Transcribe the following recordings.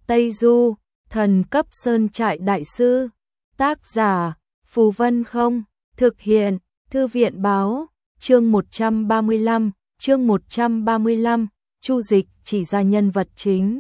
Tây Du, thần cấp sơn trại đại sư. Tác giả, Phù Vân Không. Thực hiện, Thư viện Báo. Chương 135, Chu Dịch chỉ ra nhân vật chính.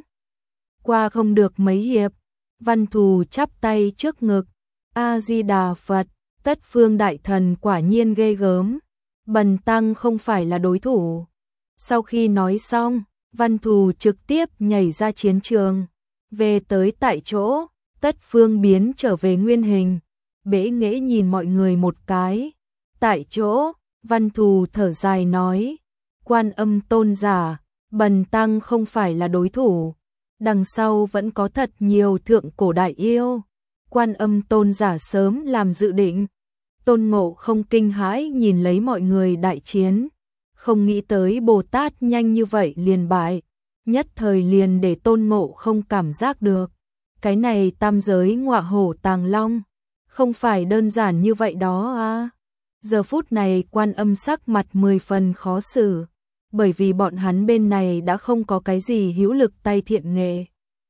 Qua không được mấy hiệp, Văn Thù chắp tay trước ngực. A-di-đà Phật, Tất Phương Đại Thần quả nhiên ghê gớm. Bần tăng không phải là đối thủ. Sau khi nói xong, Văn Thù trực tiếp nhảy ra chiến trường. Về tới tại chỗ, Tất Phương biến trở về nguyên hình. Bẽ nghễ nhìn mọi người một cái. Tại chỗ, Văn Thù thở dài nói. Quan Âm tôn giả, bần tăng không phải là đối thủ. Đằng sau vẫn có thật nhiều thượng cổ đại yêu. Quan Âm tôn giả sớm làm dự định. Tôn Ngộ không kinh hãi nhìn lấy mọi người đại chiến. Không nghĩ tới Bồ Tát nhanh như vậy liền bại. Nhất thời liền để Tôn Ngộ không cảm giác được. Cái này tam giới ngọa hổ tàng long. Không phải đơn giản như vậy đó à. Giờ phút này Quan Âm sắc mặt 10 phần khó xử. Bởi vì bọn hắn bên này đã không có cái gì hữu lực tay thiện nghệ.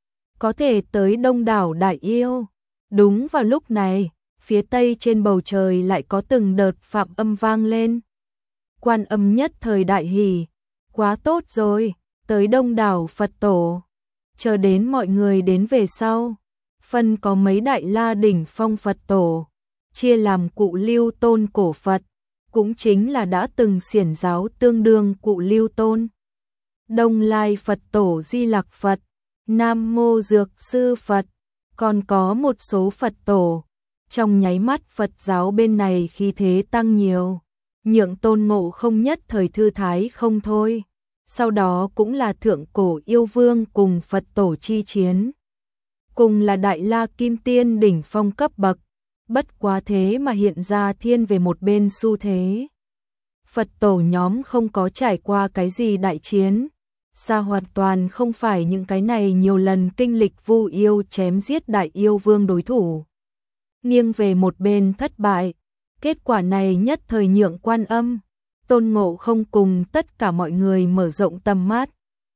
Có thể tới đông đảo đại yêu. Đúng vào lúc này, phía tây trên bầu trời lại có từng đợt phạm âm vang lên. Quan Âm nhất thời đại hỉ. Quá tốt rồi, tới đông đảo Phật tổ. Chờ đến mọi người đến về sau. Phân có mấy đại la đỉnh phong Phật tổ. Chia làm Cụ Lưu Tôn cổ Phật. Cũng chính là đã từng xiển giáo tương đương Cụ Lưu Tôn. Đông Lai Phật tổ Di Lặc Phật. Nam Mô Dược Sư Phật. Còn có một số Phật tổ. Trong nháy mắt Phật giáo bên này khí thế tăng nhiều. Nhượng Tôn Ngộ không nhất thời thư thái không thôi. Sau đó cũng là thượng cổ yêu vương cùng Phật tổ chi chiến. Cùng là đại la kim tiên đỉnh phong cấp bậc. Bất quá thế mà hiện ra thiên về một bên xu thế. Phật tổ nhóm không có trải qua cái gì đại chiến. Xa hoàn toàn không phải những cái này nhiều lần kinh lịch vu yêu chém giết đại yêu vương đối thủ. Nghiêng về một bên thất bại. Kết quả này nhất thời nhượng Quan Âm, Tôn Ngộ không cùng tất cả mọi người mở rộng tầm mắt.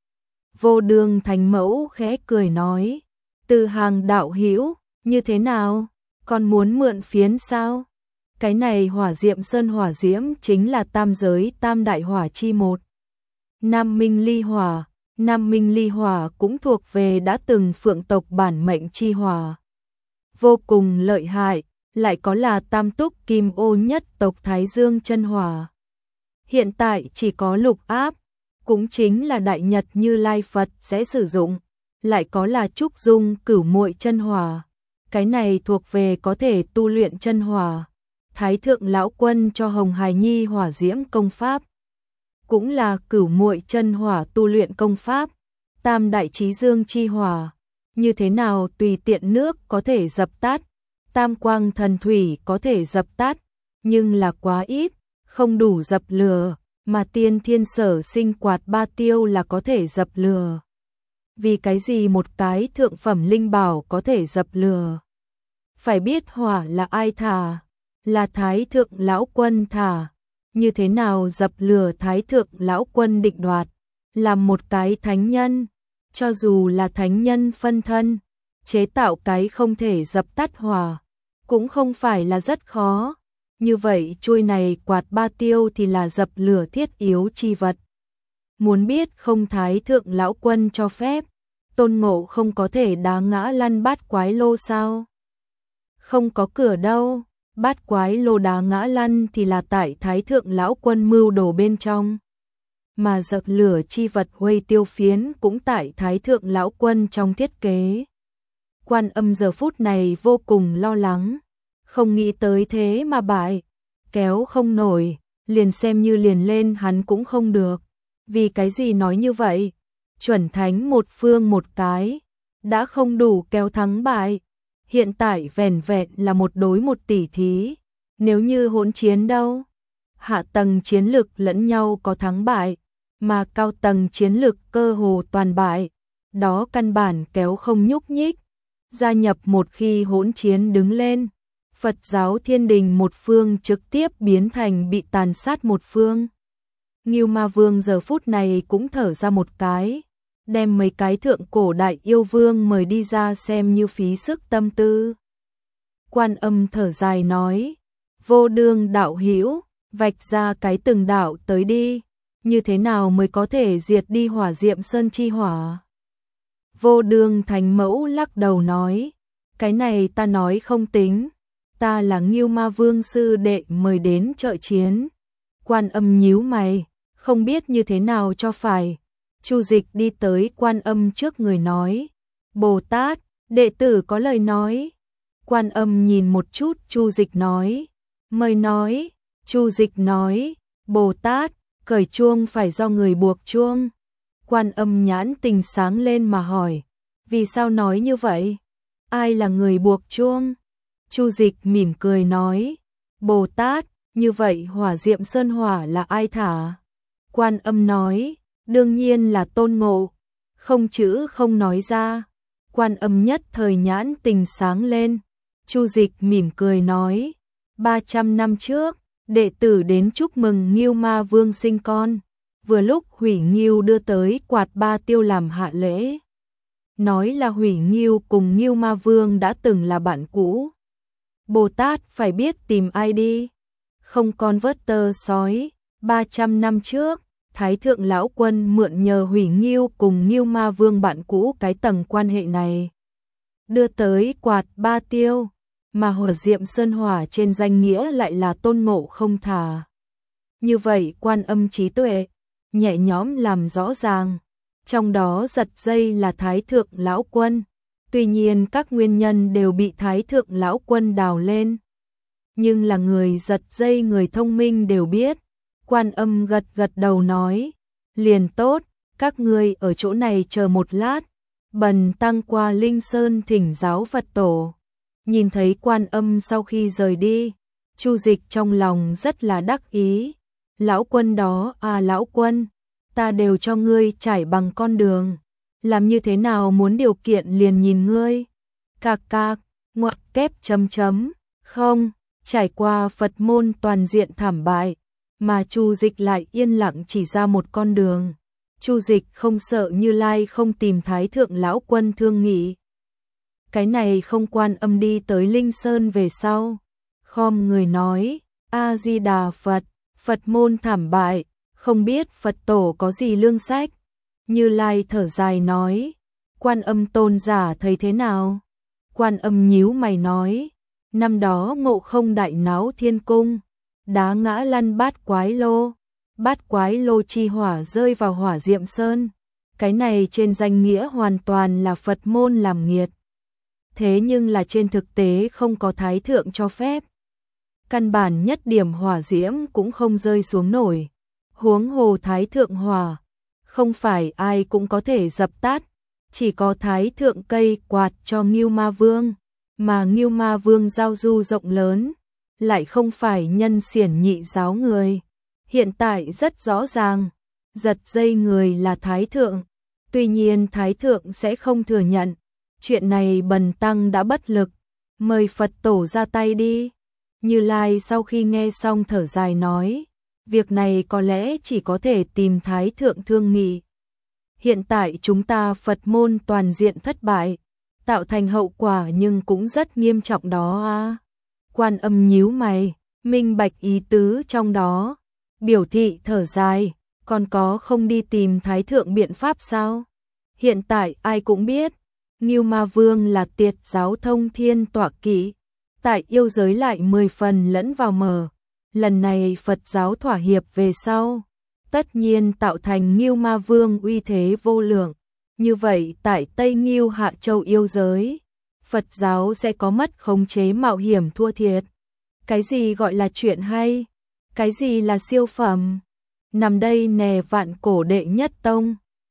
Vô Đường Thánh Mẫu khẽ cười nói. Từ Hàng đạo hữu, như thế nào? Còn muốn mượn phiến sao? Cái này Hỏa Diệm Sơn hỏa diễm chính là tam giới tam đại hỏa chi một. Nam Minh Ly Hỏa cũng thuộc về đã từng Phượng tộc bản mệnh chi hỏa. Vô cùng lợi hại, lại có là tam túc kim ô nhất tộc Thái Dương chân hỏa. Hiện tại chỉ có Lục Áp, cũng chính là Đại Nhật Như Lai Phật sẽ sử dụng, lại có là Trúc Dung Cửu Muội chân hỏa. Cái này thuộc về có thể tu luyện chân hỏa. Thái Thượng Lão Quân cho Hồng Hài Nhi hỏa diễm công pháp. Cũng là Cửu Muội chân hỏa tu luyện công pháp. Tam Đại Chí Dương chi hỏa. Như thế nào tùy tiện nước có thể dập tắt. Tam Quang Thần Thủy có thể dập tắt. Nhưng là quá ít, không đủ dập lửa. Mà Tiên Thiên Sở Sinh Quạt Ba Tiêu là có thể dập lửa. Vì cái gì một cái thượng phẩm linh bảo có thể dập lửa? Phải biết hỏa là ai thả? Là Thái Thượng Lão Quân thả. Như thế nào dập lửa Thái Thượng Lão Quân định đoạt? Làm một cái thánh nhân, cho dù là thánh nhân phân thân, chế tạo cái không thể dập tắt hỏa, cũng không phải là rất khó. Như vậy chuôi này quạt ba tiêu thì là dập lửa thiết yếu chi vật. Muốn biết không Thái Thượng Lão Quân cho phép, Tôn Ngộ không có thể đá ngã lăn Bát Quái Lô sao? Không có cửa đâu, Bát Quái Lô đá ngã lăn thì là tại Thái Thượng Lão Quân mưu đồ bên trong. Mà dập lửa chi vật huây tiêu phiến cũng tại Thái Thượng Lão Quân trong thiết kế. Quan Âm giờ phút này vô cùng lo lắng, không nghĩ tới thế mà bại, kéo không nổi, liền xem như liền lên hắn cũng không được. Vì cái gì nói như vậy? Chuẩn thánh một phương một cái, đã không đủ kéo thắng bại. Hiện tại vẻn vẹn là một đối một tỷ thí. Nếu như hỗn chiến đâu? Hạ tầng chiến lực lẫn nhau có thắng bại, mà cao tầng chiến lực cơ hồ toàn bại. Đó căn bản kéo không nhúc nhích. Gia nhập một khi hỗn chiến đứng lên, Phật giáo Thiên Đình một phương trực tiếp biến thành bị tàn sát một phương. Ngưu Ma Vương giờ phút này cũng thở ra một cái. đem mấy cái thượng cổ đại yêu vương mời đi ra xem như phí sức tâm tư. Quan Âm thở dài nói, Vô Đương đạo hữu, vạch ra cái từng đạo tới đi, như thế nào mới có thể diệt đi Hỏa Diệm Sơn chi hỏa? Vô Đương Thánh Mẫu lắc đầu nói, cái này ta nói không tính, ta là Ngưu Ma Vương sư đệ mời đến trợ chiến. Quan Âm nhíu mày, không biết như thế nào cho phải. Chu Dịch đi tới Quan Âm trước người nói, Bồ Tát, đệ tử có lời nói. Quan Âm nhìn một chút Chu Dịch nói, mời nói. Chu Dịch nói, Bồ Tát, cởi chuông phải do người buộc chuông. Quan Âm nhãn tình sáng lên mà hỏi, vì sao nói như vậy? Ai là người buộc chuông? Chu Dịch mỉm cười nói, Bồ Tát, như vậy Hỏa Diệm Sơn hỏa là ai thả? Quan Âm nói, đương nhiên là Tôn Ngộ. Không chữ không nói ra. Quan Âm nhất thời nhãn tình sáng lên. Chu Dịch mỉm cười nói, 300 năm trước, đệ tử đến chúc mừng Ngưu Ma Vương sinh con. Vừa lúc Hủy Ngưu đưa tới quạt ba tiêu làm hạ lễ. Nói là Hủy Ngưu cùng Ngưu Ma Vương đã từng là bạn cũ. Bồ Tát phải biết tìm ai đi. Không con vớt tơ sói. 300 năm trước, Thái Thượng Lão Quân mượn nhờ Hủy Ngưu cùng Ngưu Ma Vương bạn cũ cái tầng quan hệ này. Đưa tới quạt ba tiêu, mà Hỏa Diệm Sơn hỏa trên danh nghĩa lại là Tôn Ngộ không thả. Như vậy Quan Âm trí tuệ, nhẹ nhõm làm rõ ràng. Trong đó giật dây là Thái Thượng Lão Quân. Tuy nhiên các nguyên nhân đều bị Thái Thượng Lão Quân đào lên. Nhưng là người giật dây người thông minh đều biết. Quan Âm gật gật đầu nói, liền tốt, các ngươi ở chỗ này chờ một lát. Bần tăng qua Linh Sơn thỉnh giáo Phật tổ. Nhìn thấy Quan Âm sau khi rời đi, Chu Dịch trong lòng rất là đắc ý. Lão Quân đó, Lão Quân, ta đều cho ngươi trải bằng con đường. Làm như thế nào muốn điều kiện liền nhìn ngươi. Cạc cạc, ngoặc kép chấm chấm, không, trải qua Phật môn toàn diện thảm bại, mà Chu Dịch lại yên lặng chỉ ra một con đường. Chu Dịch không sợ Như Lai không tìm Thái Thượng Lão Quân thương nghị. Cái này không Quan Âm đi tới Linh Sơn về sau. Khom người nói, A-di-đà Phật, Phật môn thảm bại, không biết Phật tổ có gì lương sách. Như Lai thở dài nói, Quan Âm tôn giả thấy thế nào? Quan Âm nhíu mày nói, năm đó Ngộ Không đại náo thiên cung, đá ngã lăn bát quái lô chi hỏa rơi vào Hỏa Diệm Sơn. Cái này trên danh nghĩa hoàn toàn là Phật môn làm nghiệt. Thế nhưng là trên thực tế không có Thái Thượng cho phép. Căn bản nhất điểm hỏa diễm cũng không rơi xuống nổi. Huống hồ Thái Thượng hỏa, không phải ai cũng có thể dập tắt. Chỉ có Thái Thượng cây quạt cho Ngưu Ma Vương. Mà Ngưu Ma Vương giao du rộng lớn, lại không phải nhân xiển nhị giáo người. Hiện tại rất rõ ràng, giật dây người là Thái Thượng. Tuy nhiên Thái Thượng sẽ không thừa nhận. Chuyện này bần tăng đã bất lực, mời Phật tổ ra tay đi. Như Lai sau khi nghe xong thở dài nói, việc này có lẽ chỉ có thể tìm Thái Thượng thương nghị. Hiện tại chúng ta Phật môn toàn diện thất bại, tạo thành hậu quả nhưng cũng rất nghiêm trọng đó. Quan Âm nhíu mày, minh bạch ý tứ trong đó, biểu thị thở dài, còn có không đi tìm Thái Thượng biện pháp sao? Hiện tại ai cũng biết, Ngưu Ma Vương là Tiệt giáo thông thiên tọa kỵ, tại yêu giới lại 10 phần lẫn vào mờ. Lần này Phật giáo thỏa hiệp về sau, tất nhiên tạo thành Ngưu Ma Vương uy thế vô lượng. Như vậy tại Tây Ngưu Hạ Châu yêu giới, Phật giáo sẽ có mất khống chế mạo hiểm thua thiệt. Cái gì gọi là chuyện hay? Cái gì là siêu phẩm? Nằm đây nè vạn cổ đệ nhất tông.